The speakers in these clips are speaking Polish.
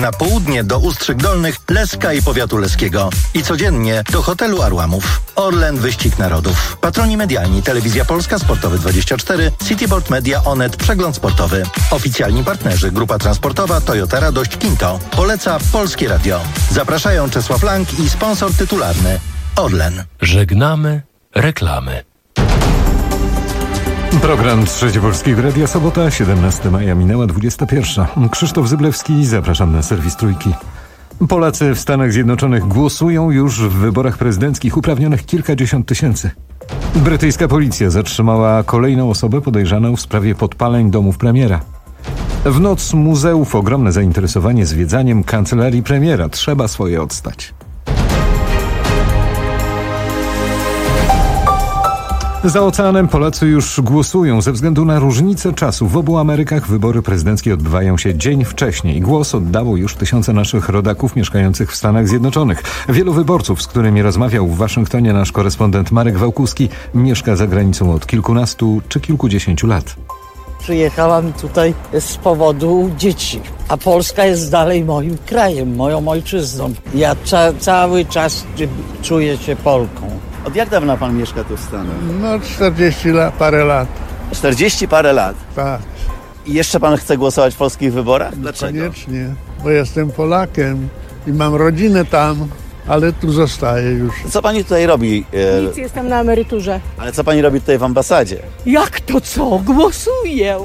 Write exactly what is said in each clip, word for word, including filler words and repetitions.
na południe do Ustrzyk Dolnych, Leska i powiatu leskiego. I codziennie do hotelu Arłamów. Orlen Wyścig Narodów. Patroni medialni Telewizja Polska, Sportowy dwadzieścia cztery, Cityboard Media, Onet, Przegląd Sportowy. Oficjalni partnerzy Grupa Transportowa, Toyota Radość, Kinto. Poleca Polskie Radio. Zapraszają Czesław Lang i sponsor tytularny Orlen. Żegnamy reklamy. Program Trzecie Polskiego Radia, sobota, siedemnastego maja, minęła dwudziesta pierwsza. Krzysztof Zyblewski, zapraszam na serwis Trójki. Polacy w Stanach Zjednoczonych głosują już w wyborach prezydenckich, uprawnionych kilkadziesiąt tysięcy. Brytyjska policja zatrzymała kolejną osobę podejrzaną w sprawie podpaleń domów premiera. W noc muzeów ogromne zainteresowanie zwiedzaniem kancelarii premiera. Trzeba swoje odstać. Za oceanem Polacy już głosują. Ze względu na różnicę czasu w obu Amerykach wybory prezydenckie odbywają się dzień wcześniej. Głos oddało już tysiące naszych rodaków mieszkających w Stanach Zjednoczonych. Wielu wyborców, z którymi rozmawiał w Waszyngtonie nasz korespondent Marek Wałkuski, mieszka za granicą od kilkunastu czy kilkudziesięciu lat. Przyjechałam tutaj z powodu dzieci, a Polska jest dalej moim krajem, moją ojczyzną. Ja ca- cały czas czuję się Polką. Od jak dawna pan mieszka tu w Stanach? No czterdzieści lat, parę lat. czterdzieści parę lat. Tak. I jeszcze pan chce głosować w polskich wyborach? Dlaczego? Koniecznie, bo jestem Polakiem i mam rodzinę tam, ale tu zostaję już. Co pani tutaj robi? Nic, jestem na emeryturze. Ale co pani robi tutaj w ambasadzie? Jak to co? Głosuję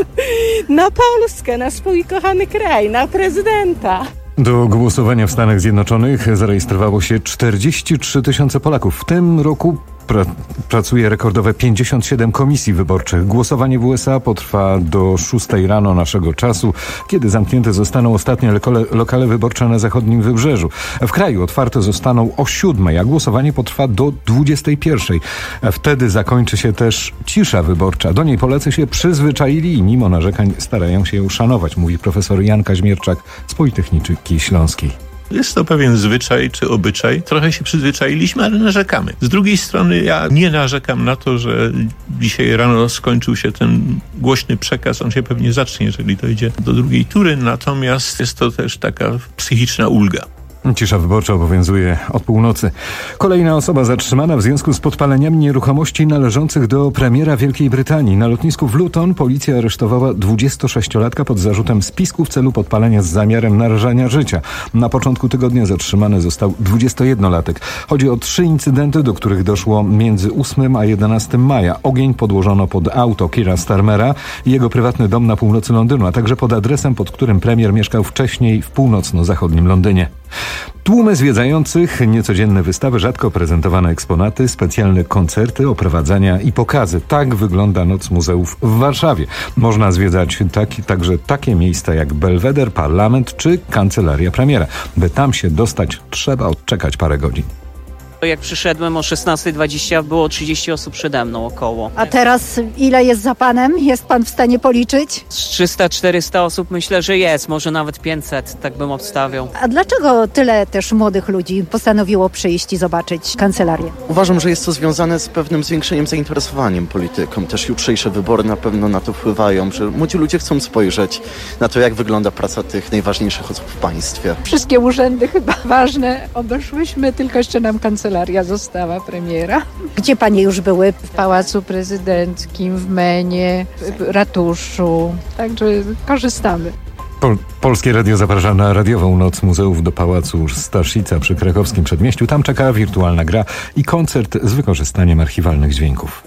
na Polskę, na swój kochany kraj, na prezydenta. Do głosowania w Stanach Zjednoczonych zarejestrowało się czterdzieści trzy tysiące Polaków. W tym roku pra- pracuje rekordowe pięćdziesiąt siedem komisji wyborczych. Głosowanie w U S A potrwa do szóstej rano naszego czasu, kiedy zamknięte zostaną ostatnie lokale, lokale wyborcze na zachodnim wybrzeżu. W kraju otwarte zostaną o siódmej, a głosowanie potrwa do dwudziestej pierwszej. Wtedy zakończy się też cisza wyborcza. Do niej Polacy się przyzwyczaili i mimo narzekań starają się ją szanować, mówi profesor Jan Kaźmierczak z Politechniki Śląskiej. Jest to pewien zwyczaj czy obyczaj. Trochę się przyzwyczailiśmy, ale narzekamy. Z drugiej strony ja nie narzekam na to, że dzisiaj rano skończył się ten głośny przekaz. On się pewnie zacznie, jeżeli dojdzie do drugiej tury. Natomiast jest to też taka psychiczna ulga. Cisza wyborcza obowiązuje od północy. Kolejna osoba zatrzymana w związku z podpaleniami nieruchomości należących do premiera Wielkiej Brytanii. Na lotnisku w Luton policja aresztowała dwudziestosześciolatka pod zarzutem spisku w celu podpalenia z zamiarem narażania życia. Na początku tygodnia zatrzymany został dwudziestojednolatek. Chodzi o trzy incydenty, do których doszło między ósmego a jedenastego maja. Ogień podłożono pod auto Keira Starmera i jego prywatny dom na północy Londynu, a także pod adresem, pod którym premier mieszkał wcześniej w północno-zachodnim Londynie. Tłumy zwiedzających, niecodzienne wystawy, rzadko prezentowane eksponaty, specjalne koncerty, oprowadzania i pokazy. Tak wygląda Noc Muzeów w Warszawie. Można zwiedzać taki, także takie miejsca jak Belweder, Parlament czy Kancelaria Premiera. By tam się dostać, trzeba odczekać parę godzin. Jak przyszedłem o szesnasta dwadzieścia, było trzydzieści osób przede mną około. A teraz ile jest za panem? Jest pan w stanie policzyć? Z trzysta czterysta osób myślę, że jest, może nawet pięćset, tak bym obstawiał. A dlaczego tyle też młodych ludzi postanowiło przyjść i zobaczyć kancelarię? Uważam, że jest to związane z pewnym zwiększeniem zainteresowaniem polityką. Też jutrzejsze wybory na pewno na to wpływają, że młodzi ludzie chcą spojrzeć na to, jak wygląda praca tych najważniejszych osób w państwie. Wszystkie urzędy chyba ważne obeszłyśmy, tylko jeszcze nam kancelaria została premiera. Gdzie panie już były? W Pałacu Prezydenckim, w Menie, w ratuszu, także korzystamy. Pol- Polskie Radio zaprasza na radiową Noc Muzeów do Pałacu Staszica przy krakowskim Przedmieściu. Tam czeka wirtualna gra i koncert z wykorzystaniem archiwalnych dźwięków.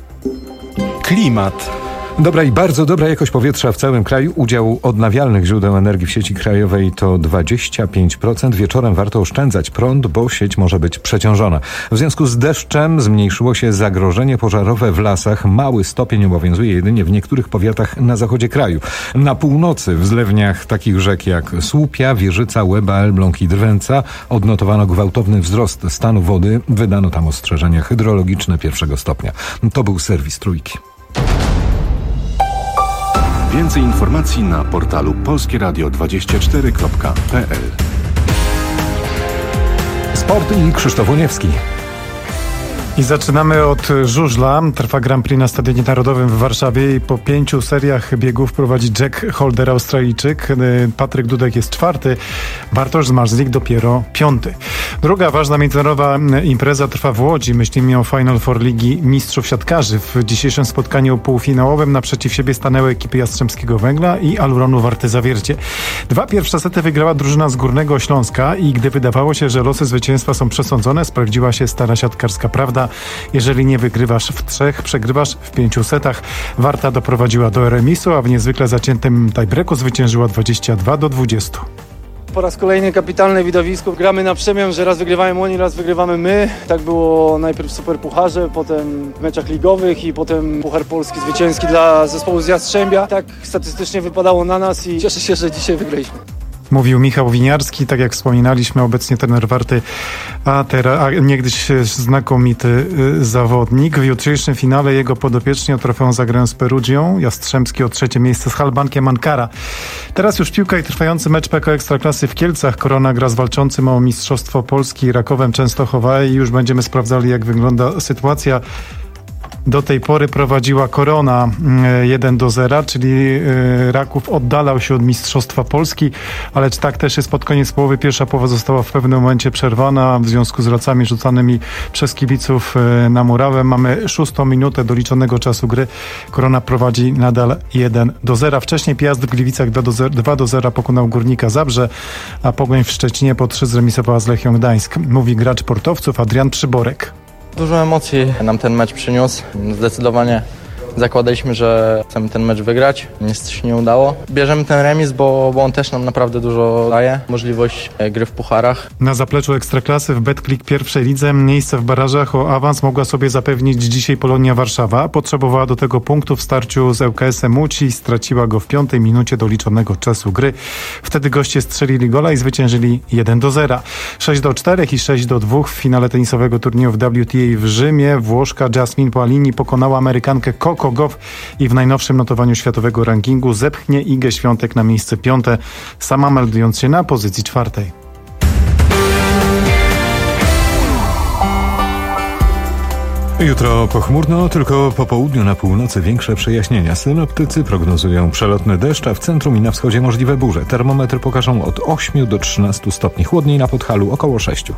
Klimat. Dobra i bardzo dobra jakość powietrza w całym kraju. Udział odnawialnych źródeł energii w sieci krajowej to dwadzieścia pięć procent. Wieczorem warto oszczędzać prąd, bo sieć może być przeciążona. W związku z deszczem zmniejszyło się zagrożenie pożarowe w lasach. Mały stopień obowiązuje jedynie w niektórych powiatach na zachodzie kraju. Na północy, w zlewniach takich rzek jak Słupia, Wieżyca, Łeba, Elbląg i Drwęca odnotowano gwałtowny wzrost stanu wody. Wydano tam ostrzeżenia hydrologiczne pierwszego stopnia. To był serwis Trójki. Więcej informacji na portalu polskie radio dwadzieścia cztery kropka p l. Sport i Krzysztof Łoniewski. I zaczynamy od żużla. Trwa Grand Prix na Stadionie Narodowym w Warszawie i po pięciu seriach biegów prowadzi Jack Holder, Australijczyk. Patryk Dudek jest czwarty, Bartosz Zmarzlik dopiero piąty. Druga ważna międzynarodowa impreza trwa w Łodzi. Myślimy o Final Four Ligi Mistrzów Siatkarzy. W dzisiejszym spotkaniu półfinałowym naprzeciw siebie stanęły ekipy Jastrzębskiego Węgla i Aluronu Warty Zawiercie. Dwa pierwsze sety wygrała drużyna z Górnego Śląska i gdy wydawało się, że losy zwycięstwa są przesądzone, sprawdziła się stara siatkarska prawda. Jeżeli nie wygrywasz w trzech, przegrywasz w pięciu setach. Warta doprowadziła do remisu, a w niezwykle zaciętym tiebreaku zwyciężyła dwadzieścia dwa do dwudziestu. Po raz kolejny kapitalne widowisko. Gramy na przemian, że raz wygrywają oni, raz wygrywamy my. Tak było najpierw w Superpucharze, potem w meczach ligowych i potem Puchar Polski zwycięski dla zespołu z Jastrzębia. Tak statystycznie wypadało na nas i cieszę się, że dzisiaj wygraliśmy. Mówił Michał Winiarski, tak jak wspominaliśmy, obecnie trener Warty, a, teraz, a niegdyś znakomity y, zawodnik. W jutrzejszym finale jego podopieczni o trofeum zagrają z Perugią, Jastrzębski o trzecie miejsce z Halbankiem Ankara. Teraz już piłka i trwający mecz P K O Ekstraklasy w Kielcach. Korona gra z walczącym o Mistrzostwo Polski Rakowem Częstochowa i już będziemy sprawdzali, jak wygląda sytuacja. Do tej pory prowadziła Korona jeden do zera, czyli Raków oddalał się od Mistrzostwa Polski, ale tak też jest pod koniec połowy. Pierwsza połowa została w pewnym momencie przerwana w związku z racami rzucanymi przez kibiców na murawę. Mamy szóstą minutę doliczonego czasu gry. Korona prowadzi nadal jeden do zera. Wcześniej Piast w Gliwicach dwa do zera pokonał Górnika Zabrze, a Pogoń w Szczecinie po trzy zremisowała z Lechią Gdańsk. Mówi gracz portowców Adrian Przyborek. Dużo emocji nam ten mecz przyniósł. Zdecydowanie zakładaliśmy, że chcemy ten mecz wygrać. Niestety się nie udało. Bierzemy ten remis, bo, bo on też nam naprawdę dużo daje. Możliwość gry w pucharach. Na zapleczu Ekstraklasy w Betclic pierwszej lidze miejsce w barażach o awans mogła sobie zapewnić dzisiaj Polonia Warszawa. Potrzebowała do tego punktu w starciu z L K S-em Łódź i straciła go w piątej minucie doliczonego czasu gry. Wtedy goście strzelili gola i zwyciężyli jeden do zera. sześć do czterech i sześć do dwóch w finale tenisowego turnieju w W T A w Rzymie. Włoszka Jasmine Paolini pokonała Amerykankę Coco Gauff i w najnowszym notowaniu światowego rankingu zepchnie Igę Świątek na miejsce piąte, sama meldując się na pozycji czwartej. Jutro pochmurno, tylko po południu na północy większe przejaśnienia. Synoptycy prognozują przelotny deszcz, a w centrum i na wschodzie możliwe burze. Termometry pokażą od ośmiu do trzynastu stopni. Chłodniej na Podhalu około sześciu.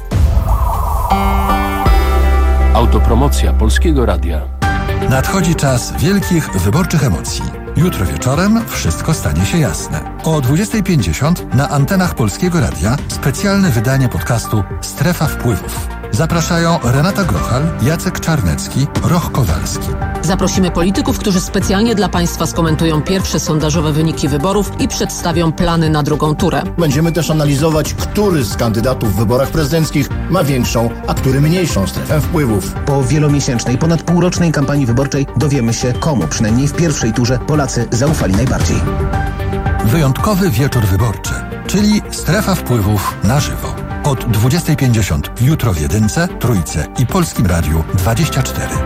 Autopromocja Polskiego Radia. Nadchodzi czas wielkich wyborczych emocji. Jutro wieczorem wszystko stanie się jasne. O dwudziestej pięćdziesiąt na antenach Polskiego Radia specjalne wydanie podcastu Strefa Wpływów. Zapraszają Renata Grochal, Jacek Czarnecki, Roch Kowalski. Zaprosimy polityków, którzy specjalnie dla Państwa skomentują pierwsze sondażowe wyniki wyborów i przedstawią plany na drugą turę. Będziemy też analizować, który z kandydatów w wyborach prezydenckich ma większą, a który mniejszą strefę wpływów. Po wielomiesięcznej, ponad półrocznej kampanii wyborczej dowiemy się, komu przynajmniej w pierwszej turze Polacy zaufali najbardziej. Wyjątkowy wieczór wyborczy, czyli Strefa Wpływów na żywo. Od dwudziestej pięćdziesiąt jutro w Jedynce, Trójce i Polskim Radiu dwadzieścia cztery.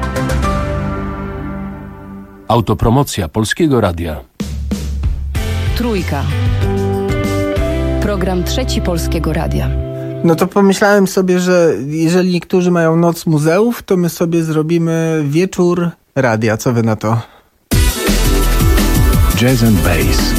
Autopromocja Polskiego Radia. Trójka. Program Trzeci Polskiego Radia. No to pomyślałem sobie, że jeżeli niektórzy mają noc muzeów, to my sobie zrobimy wieczór radia. Co wy na to? Jazz and Bass.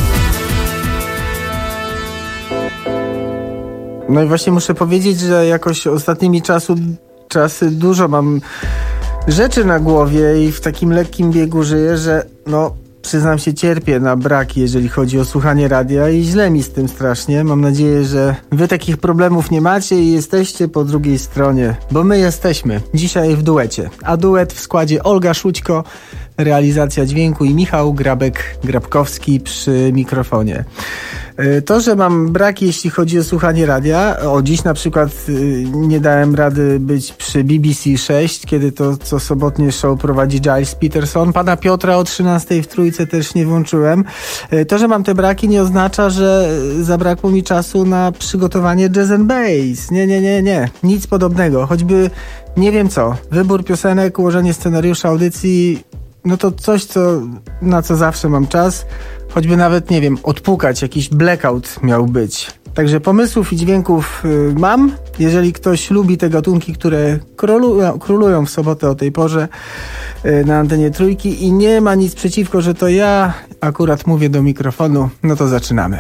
No i właśnie muszę powiedzieć, że jakoś ostatnimi czasu, czasy dużo mam rzeczy na głowie i w takim lekkim biegu żyję, że no przyznam się, cierpię na brak, jeżeli chodzi o słuchanie radia i źle mi z tym strasznie. Mam nadzieję, że wy takich problemów nie macie i jesteście po drugiej stronie, bo my jesteśmy dzisiaj w duecie, a duet w składzie Olga Szućko, realizacja dźwięku i Michał Grabek-Grabkowski przy mikrofonie. To, że mam brak, jeśli chodzi o słuchanie radia, o dziś na przykład nie dałem rady być przy B B C sześć, kiedy to co sobotnie show prowadzi Giles Peterson. Pana Piotra o trzynastej w Trójce też nie włączyłem. To, że mam te braki, nie oznacza, że zabrakło mi czasu na przygotowanie Jazz and Bass. Nie, nie, nie, nie. Nic podobnego. Choćby nie wiem co. Wybór piosenek, ułożenie scenariusza audycji, no to coś, co, na co zawsze mam czas. Choćby nawet, nie wiem, odpukać, jakiś blackout miał być. Także pomysłów i dźwięków y, mam. Jeżeli ktoś lubi te gatunki, które królują, królują w sobotę o tej porze y, na antenie Trójki i nie ma nic przeciwko, że to ja akurat mówię do mikrofonu, no to zaczynamy.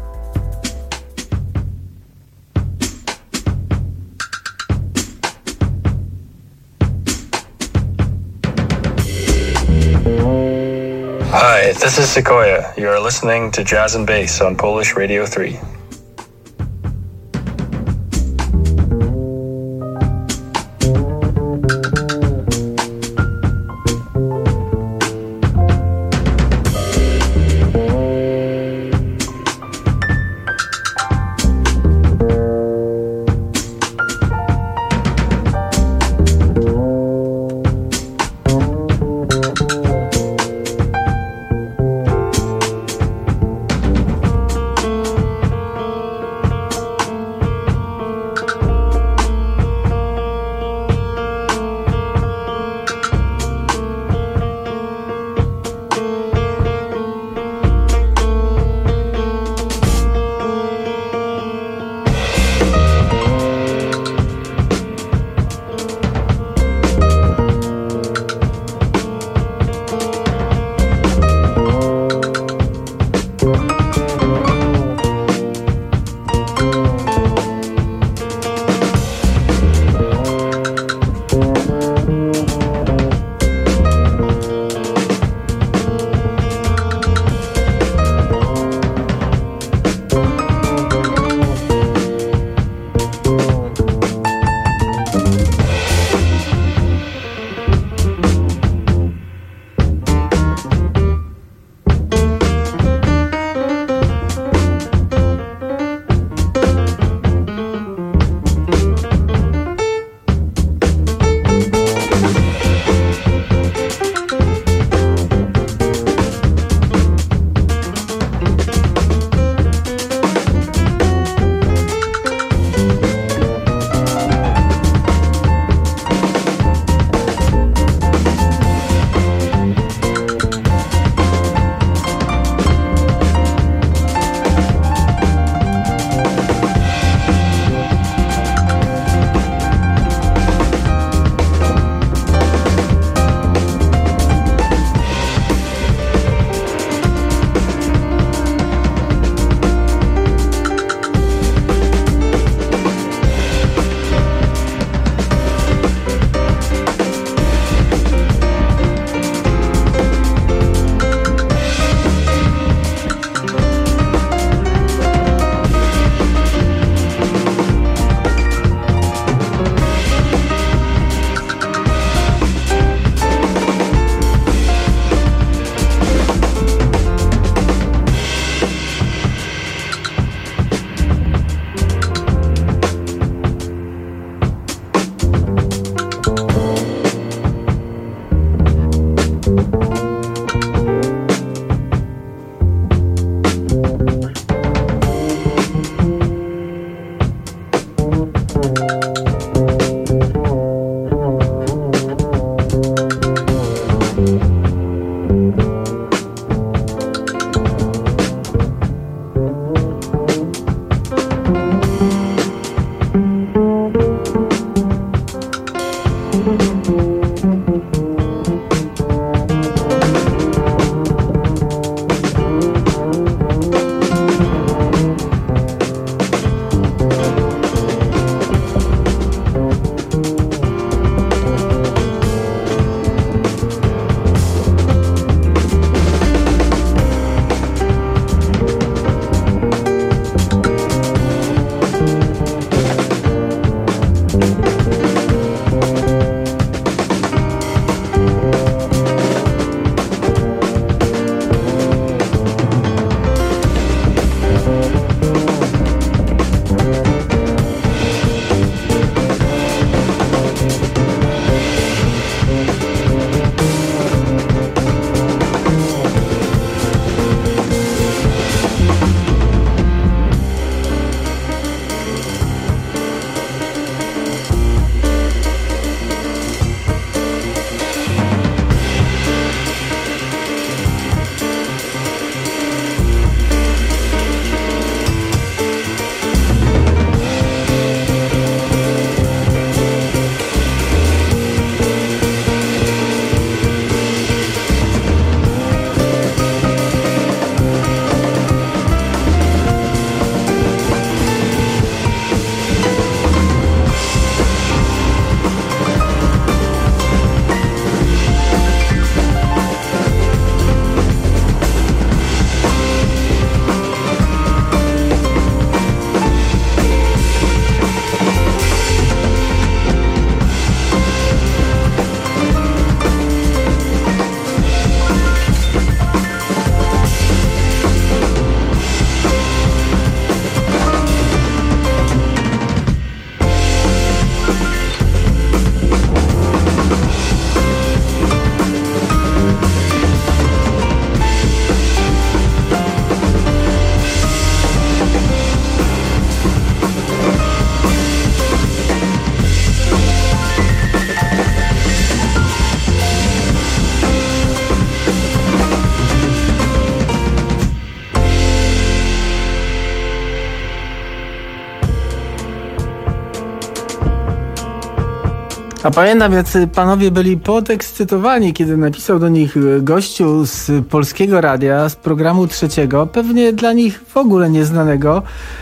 Hi, this is Sequoia. You are listening to Jazz and Bass on Polish Radio three. A pamiętam, jacy panowie byli podekscytowani, kiedy napisał do nich gościu z Polskiego Radia, z programu trzeciego, pewnie dla nich w ogóle nieznanego,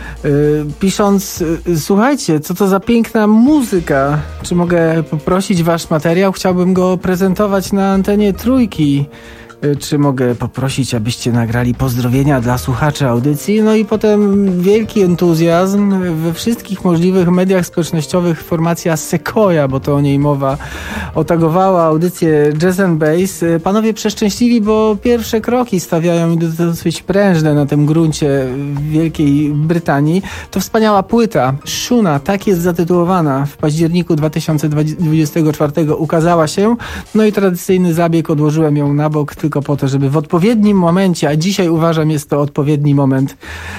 yy, pisząc: yy, słuchajcie, co to za piękna muzyka, czy mogę poprosić wasz materiał, chciałbym go prezentować na antenie Trójki. Czy mogę poprosić, abyście nagrali pozdrowienia dla słuchaczy audycji? No i potem wielki entuzjazm we wszystkich możliwych mediach społecznościowych. Formacja Sequoia, bo to o niej mowa, otagowała audycję Jazz and Bass. Panowie przeszczęśliwi, bo pierwsze kroki stawiają dosyć prężne na tym gruncie Wielkiej Brytanii. To wspaniała płyta. Shuna, tak jest zatytułowana. W październiku dwa tysiące dwudziestego czwartego ukazała się. No i tradycyjny zabieg, odłożyłem ją na bok, tylko po to, żeby w odpowiednim momencie, a dzisiaj uważam, jest to odpowiedni moment,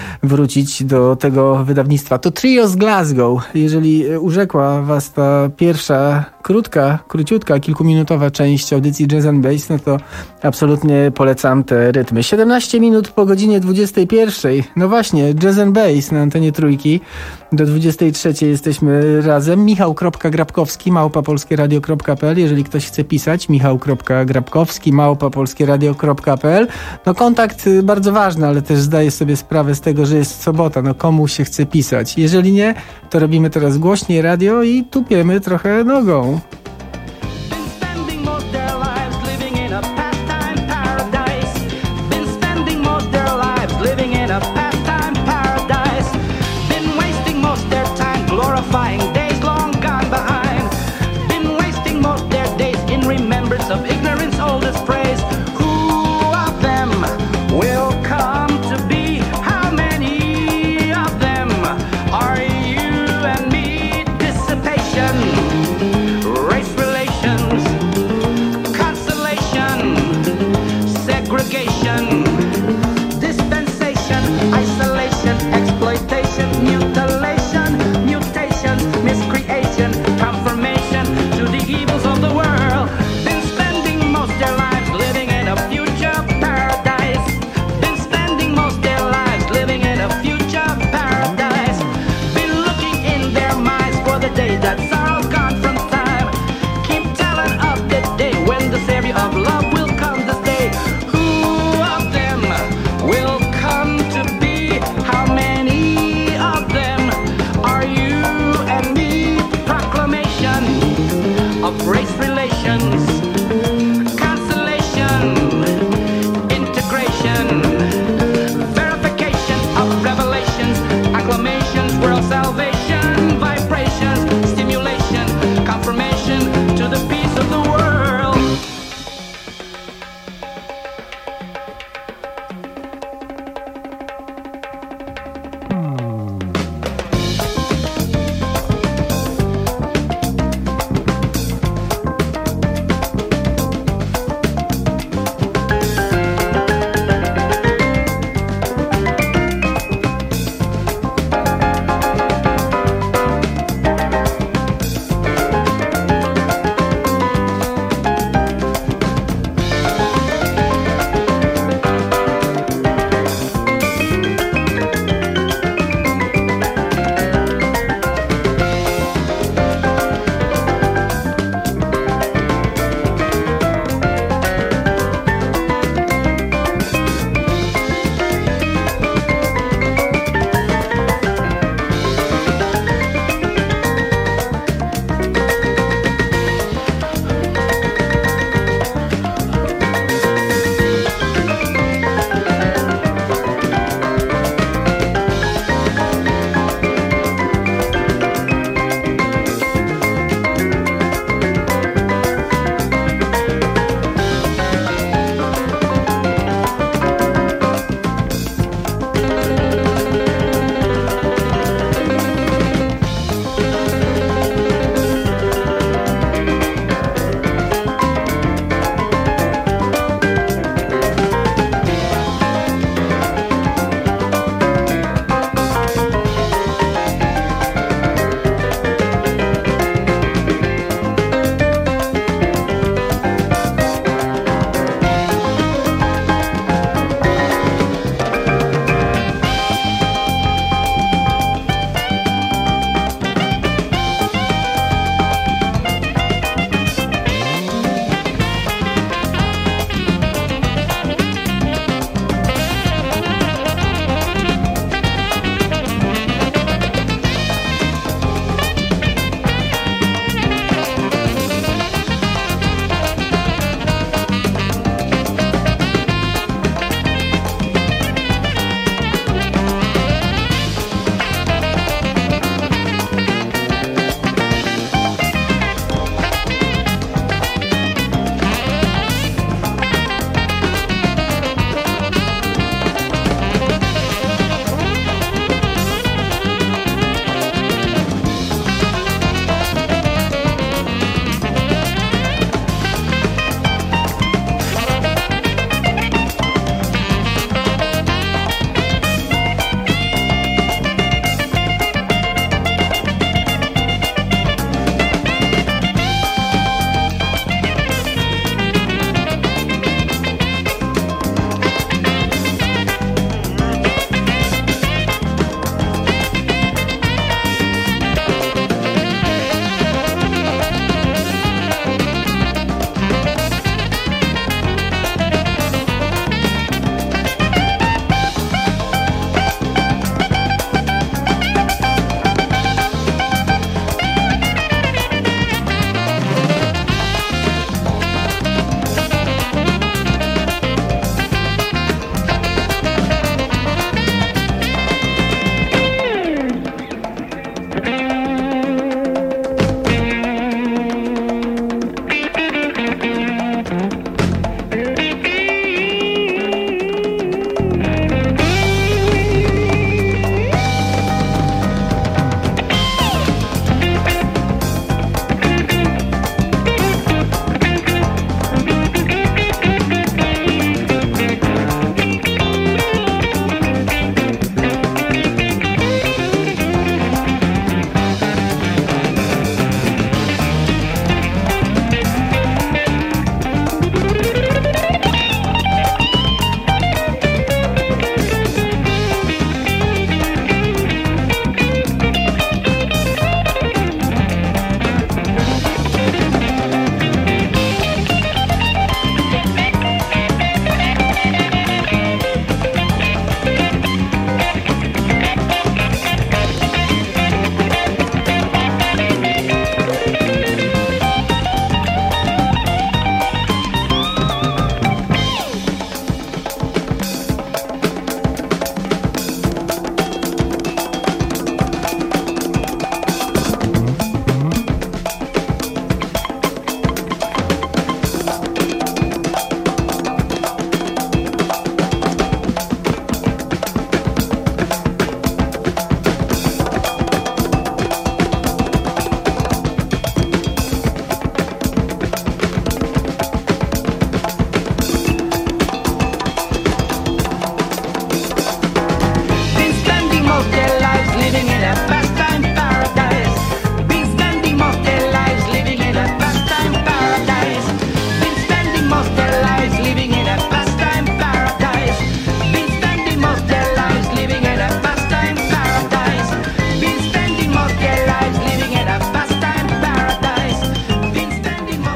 wrócić do tego wydawnictwa. To Trio z Glasgow. Jeżeli urzekła was ta pierwsza, krótka, króciutka, kilkuminutowa część audycji Jazz and Bass, no to absolutnie polecam te rytmy. siedemnaście minut po godzinie dwudziestej pierwszej. No właśnie, Jazz and Bass na antenie Trójki. Do dwudziestej trzeciej jesteśmy razem. Michał.Grabkowski, małpa polskieradio kropka p l. Jeżeli ktoś chce pisać, Michał.Grabkowski, małpa polskieradio kropka p l. No kontakt bardzo ważny, ale też zdaję sobie sprawę z tego, że jest sobota. No komu się chce pisać? Jeżeli nie, to robimy teraz głośniej radio i tupiemy trochę nogą. Isolation, exploitation, mutilation, mutation.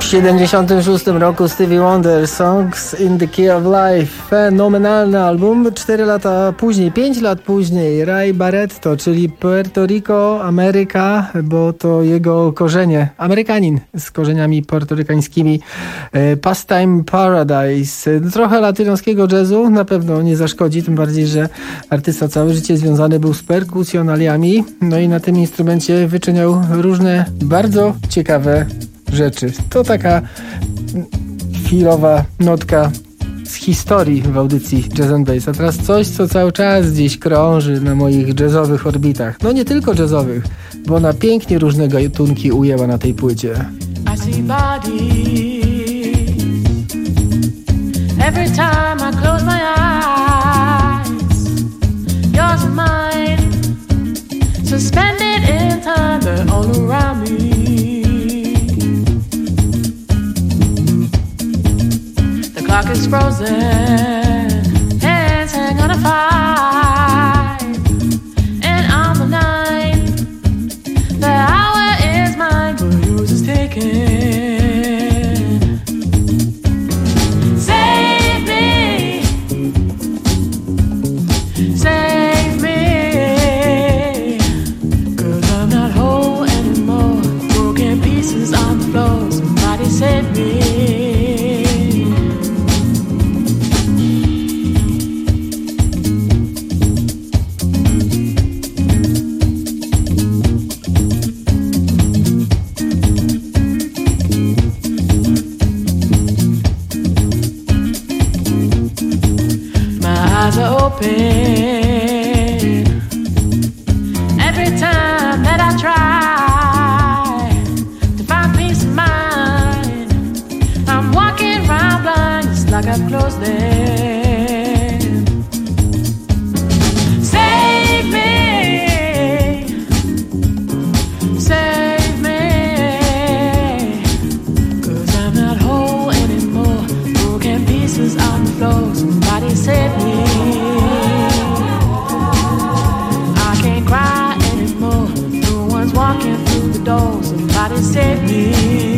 siedemdziesiątym szóstym roku Stevie Wonder, Songs in the Key of Life. Fenomenalny album. Cztery lata później, pięć lat później Ray Barretto, czyli Puerto Rico, Ameryka, bo to jego korzenie. Amerykanin z korzeniami puertorykańskimi. Pastime Paradise. Trochę latynoskiego jazzu na pewno nie zaszkodzi, tym bardziej, że artysta całe życie związany był z perkusjonaliami. No i na tym instrumencie wyczyniał różne bardzo ciekawe rzeczy. To taka chwilowa notka z historii w audycji Jazz and Bass. A teraz coś, co cały czas gdzieś krąży na moich jazzowych orbitach. No nie tylko jazzowych, bo ona pięknie różne gatunki ujęła na tej płycie. I see bodies every time I close my eyes. Yours and mine, suspended in time, they're all around me. The clock is frozen, hands hang on a five, and on the nine, the hour is mine, but yours is taken. Save me, save me, 'cause I'm not whole anymore. Broken pieces on the floor, somebody save me. Open every time that I try to find peace of mind. I'm walking around blind, it's like I've closed them. Save me, save me, 'cause I'm not whole anymore. Broken pieces on the floor, somebody save me. Walking through the door, somebody save me.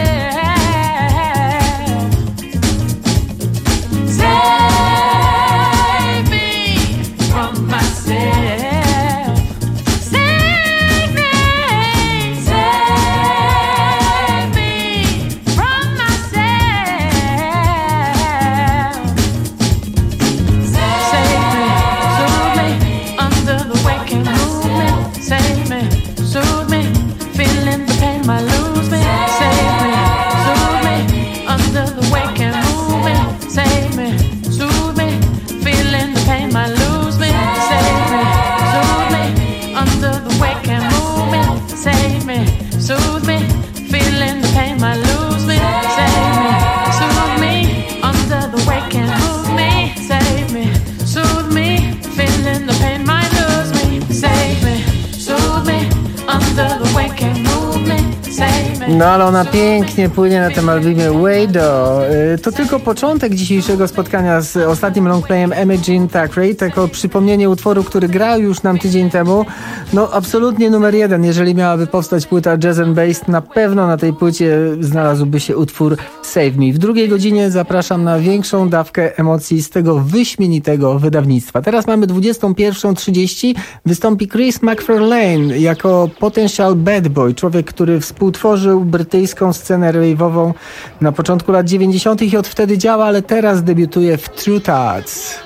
Save No ale ona pięknie płynie na tym albumie Wado. To tylko początek dzisiejszego spotkania z ostatnim longplayem Imogene Thackeray. Tylko przypomnienie utworu, który grał już nam tydzień temu. No absolutnie numer jeden. Jeżeli miałaby powstać płyta Jazz and Bass, na pewno na tej płycie znalazłby się utwór Save Me. W drugiej godzinie zapraszam na większą dawkę emocji z tego wyśmienitego wydawnictwa. Teraz mamy dwudziestą pierwszą trzydzieści. Wystąpi Chris McFarlane jako Potential Bad Boy. Człowiek, który współtworzył brytyjską scenę rave'ową na początku lat dziewięćdziesiątych i od wtedy działa, ale teraz debiutuje w True Thoughts.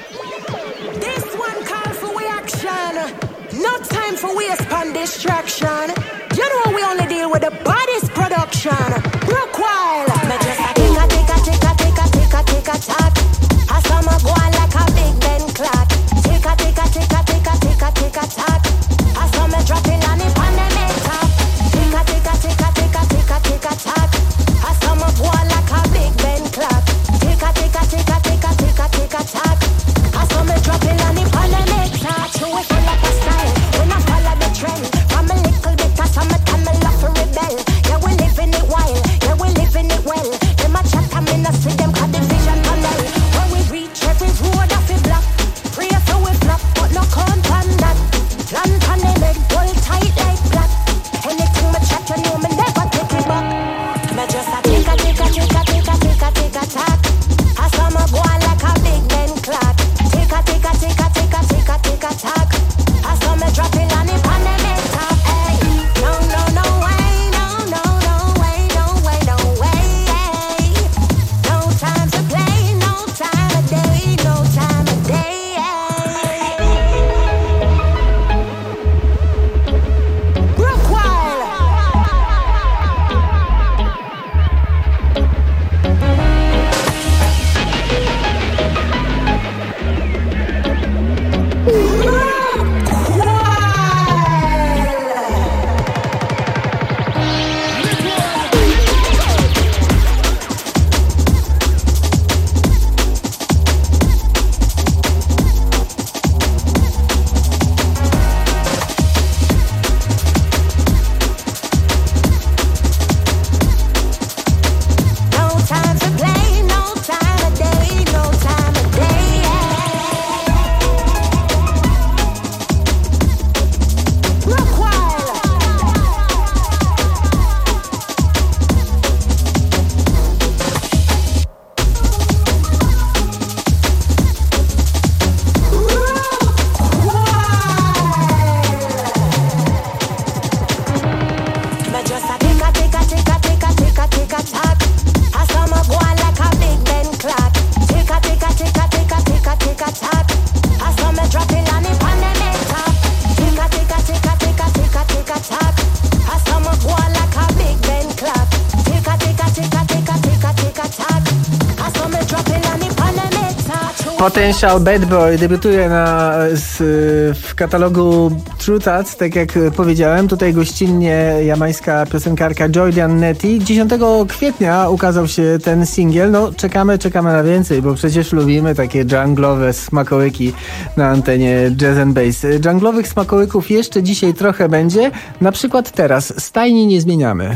Potential Bad Boy debiutuje na, z, w katalogu True Thoughts, tak jak powiedziałem. Tutaj gościnnie jamańska piosenkarka Jordan Netty. dziesiątego kwietnia ukazał się ten singiel. No czekamy, czekamy na więcej, bo przecież lubimy takie dżunglowe smakołyki na antenie Jazz and Bass. Dżunglowych smakołyków jeszcze dzisiaj trochę będzie. Na przykład teraz stajni nie zmieniamy.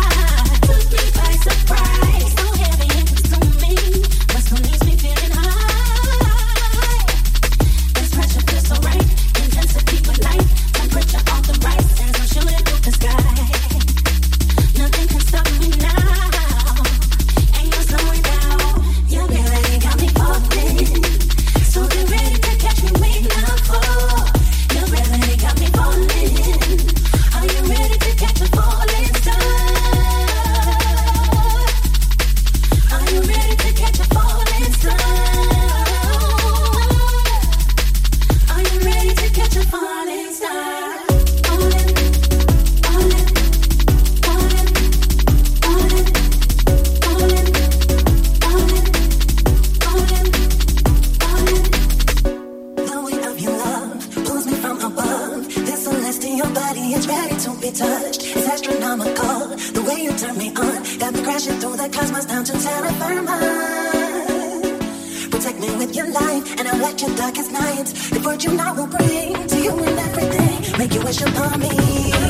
High. down to terrify mine. Protect me with your light, and I'll let your darkest nights. The fortune I will bring to you and everything. Make you wish upon me.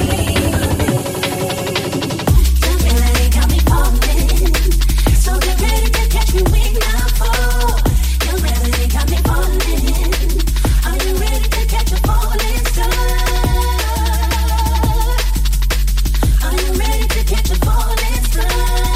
Your melody got me falling, so get ready to catch me when I fall. Your melody got me falling. Are you ready to catch a falling star? Are you ready to catch a falling star?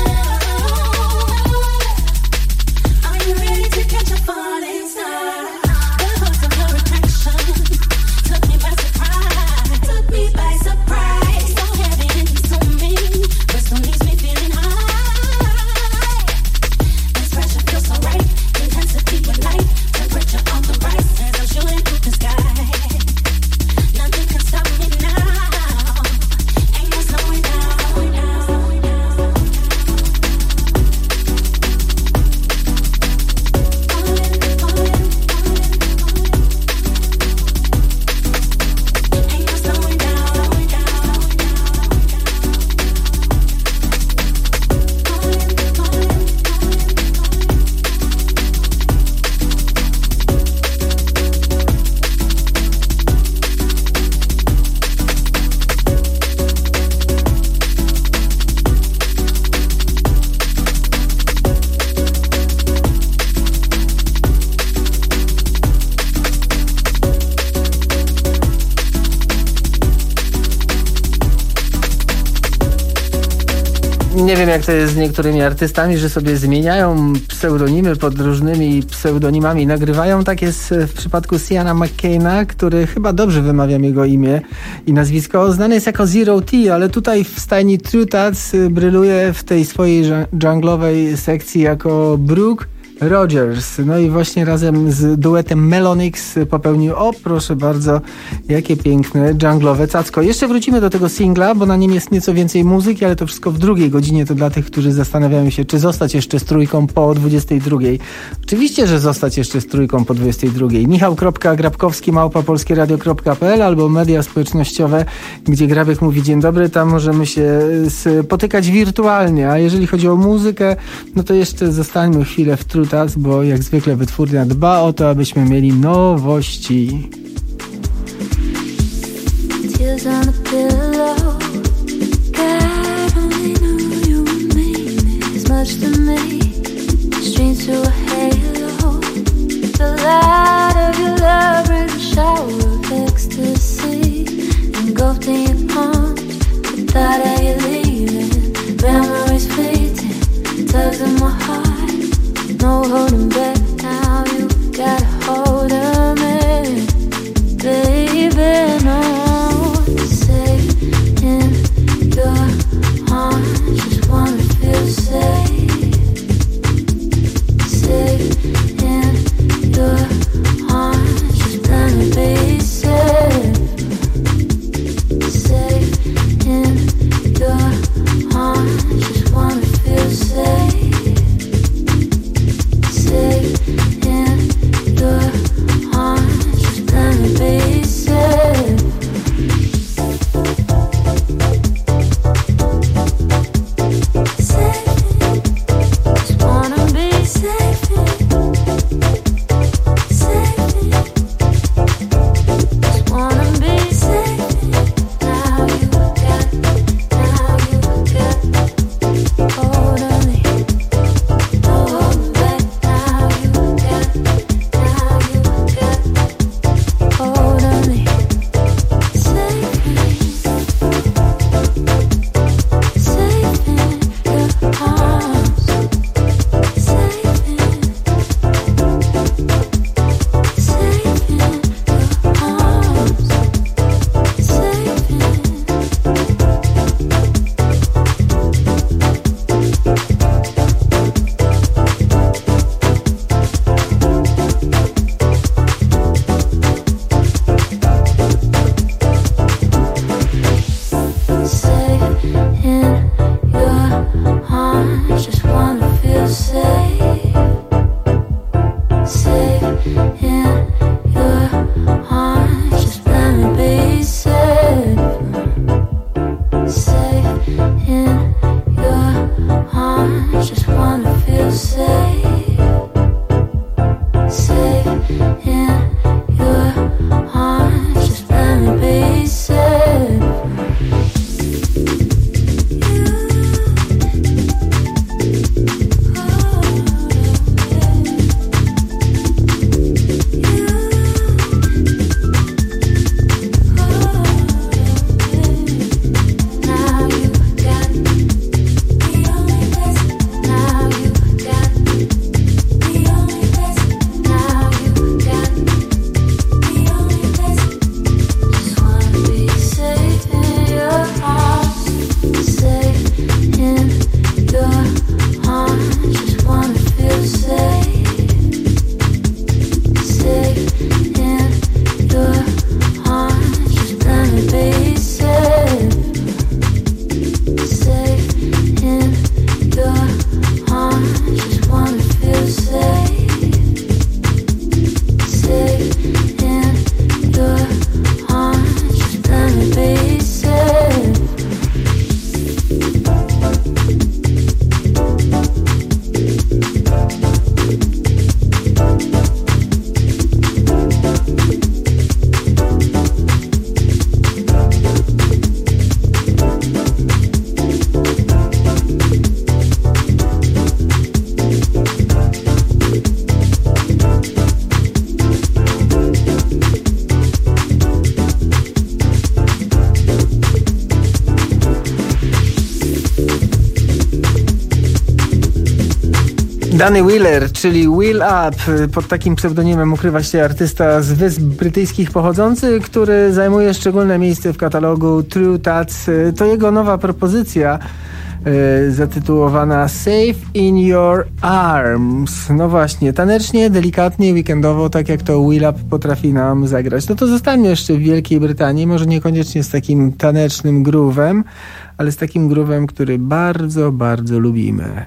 Are you ready to catch a falling star? The force of your attraction took me by surprise, took me by surprise. So heavy and so mean, but still leaves me feeling high. This pressure feels so right, intensity with light, temperature on the rise as I'm shooting through the sky. Nothing can stop me now. Ain't no slowing down. Nie wiem, jak to jest z niektórymi artystami, że sobie zmieniają pseudonimy pod różnymi pseudonimami. Nagrywają. Tak jest w przypadku Siana McCaina, który, chyba dobrze wymawiam jego imię i nazwisko, znany jest jako Zero T, ale tutaj w stajni True Tats bryluje w tej swojej dżunglowej sekcji jako Brooke Rogers. No i właśnie razem z duetem Melonix popełnił, o proszę bardzo, jakie piękne dżunglowe cacko. Jeszcze wrócimy do tego singla, bo na nim jest nieco więcej muzyki, ale to wszystko w drugiej godzinie. To dla tych, którzy zastanawiają się, czy zostać jeszcze z trójką po dwudziestej drugiej. Oczywiście, że zostać jeszcze z trójką po dwudziestej drugiej. Michał.Grabkowski małpa polskieradio kropka pe el albo media społecznościowe, gdzie Grabek mówi dzień dobry, tam możemy się spotykać wirtualnie, a jeżeli chodzi o muzykę, no to jeszcze zostańmy chwilę w True Tats, bo jak zwykle wytwórnia dba o to, abyśmy mieli nowości. Tears on a pillow. God only knew you would mean as much to me. Strings to a halo. The light of your love brings a shower of ecstasy. Engulfed in your arms, the thought of you leaving. Memories fleeting, tugs in my heart. No holding back now, you got a hold of me, baby, no. Safe in your arms, just wanna feel safe. Safe in your arms, just wanna be safe. Safe in your arms, just wanna feel safe. Safe in your feel safe, safe in your arms. Just let me be safe. Danny Wheeler, czyli Wheel Up. Pod takim pseudonimem ukrywa się artysta z Wysp Brytyjskich pochodzący, który zajmuje szczególne miejsce w katalogu True Tats. To jego nowa propozycja yy, zatytułowana Safe in Your Arms. No właśnie, tanecznie, delikatnie, weekendowo, tak jak to Wheel Up potrafi nam zagrać. No to zostańmy jeszcze w Wielkiej Brytanii, może niekoniecznie z takim tanecznym groovem, ale z takim groovem, który bardzo, bardzo lubimy.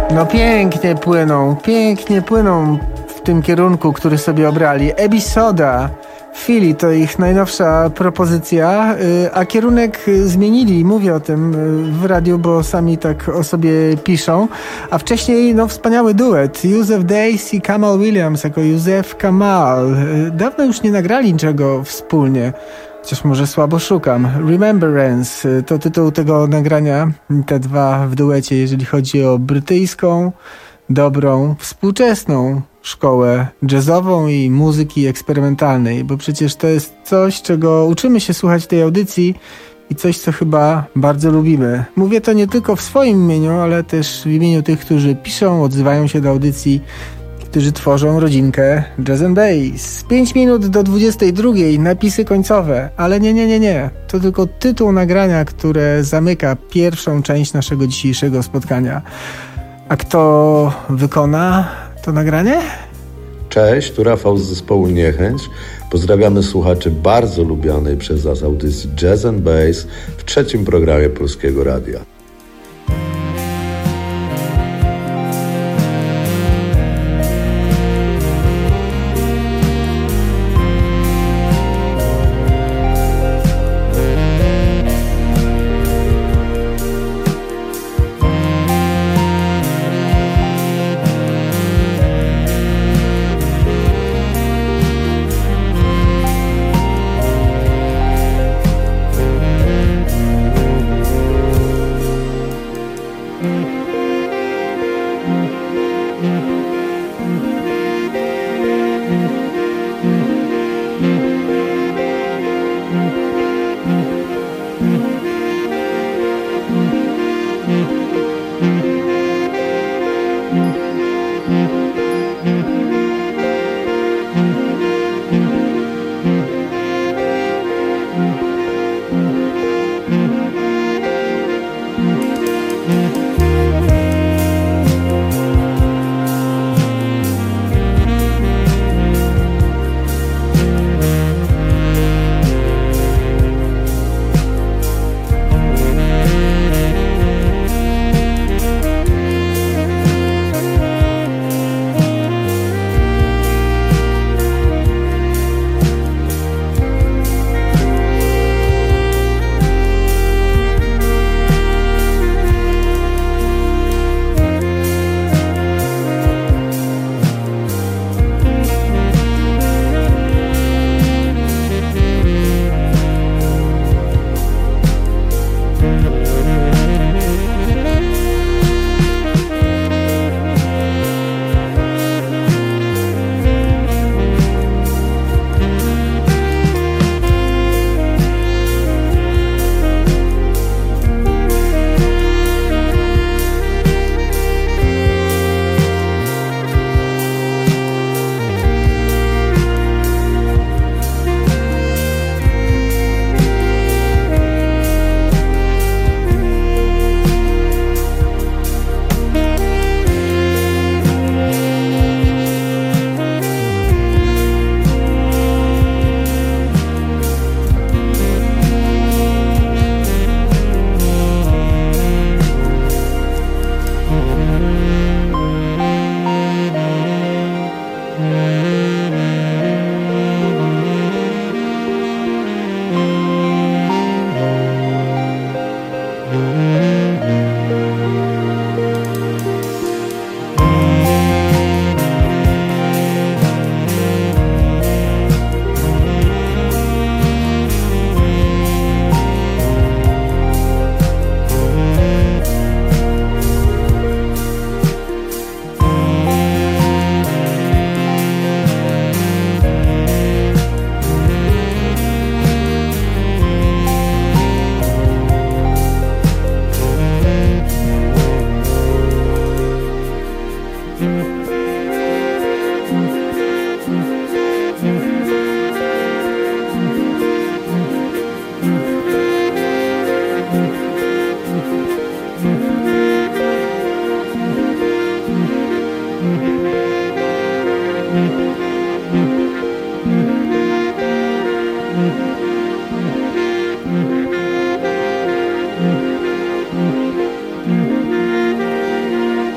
No pięknie płyną, pięknie płyną w tym kierunku, który sobie obrali. Ebisoda, Philly to ich najnowsza propozycja, a kierunek zmienili, mówię o tym w radiu, bo sami tak o sobie piszą. A wcześniej no wspaniały duet, Yusef Days i Kamal Williams jako Yusef Kamal. Dawno już nie nagrali niczego wspólnie. Chociaż może słabo szukam. Remembrance to tytuł tego nagrania. Te dwa w duecie, jeżeli chodzi o brytyjską, dobrą, współczesną szkołę jazzową i muzyki eksperymentalnej. Bo przecież to jest coś, czego uczymy się słuchać w tej audycji i coś, co chyba bardzo lubimy. Mówię to nie tylko w swoim imieniu, ale też w imieniu tych, którzy piszą, odzywają się do audycji, którzy tworzą rodzinkę Jazz and Bass. pięć minut do dwudziestej drugiej, napisy końcowe, ale nie, nie, nie, nie. To tylko tytuł nagrania, które zamyka pierwszą część naszego dzisiejszego spotkania. A kto wykona to nagranie? Cześć, tu Rafał z zespołu Niechęć. Pozdrawiamy słuchaczy bardzo lubianej przez nas audycji Jazz and Bass w trzecim programie Polskiego Radia.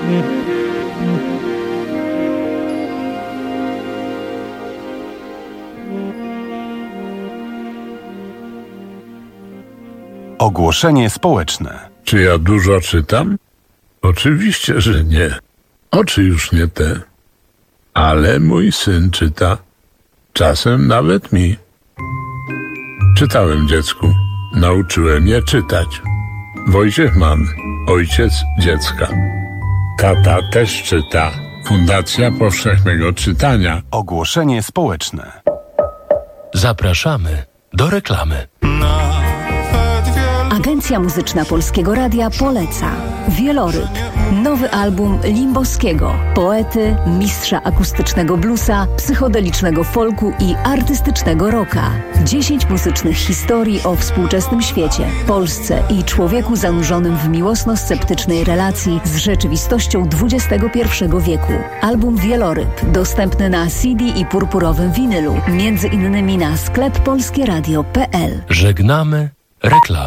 Ogłoszenie społeczne. Czy ja dużo czytam? Oczywiście, że nie. Oczy już nie te. Ale mój syn czyta. Czasem nawet mi. Czytałem dziecku. Nauczyłem je czytać. Wojciech Mann, ojciec dziecka. Tata też czyta. Fundacja Powszechnego Czytania. Ogłoszenie społeczne. Zapraszamy do reklamy. Agencja Muzyczna Polskiego Radia poleca Wieloryb, nowy album Limbowskiego, poety, mistrza akustycznego bluesa, psychodelicznego folku i artystycznego rocka. Dziesięć muzycznych historii o współczesnym świecie, Polsce i człowieku zanurzonym w miłosno-sceptycznej relacji z rzeczywistością dwudziestego pierwszego wieku. Album Wieloryb dostępny na C D i purpurowym winylu, między innymi na sklep polskieradio kropka p l. Żegnamy reklamy.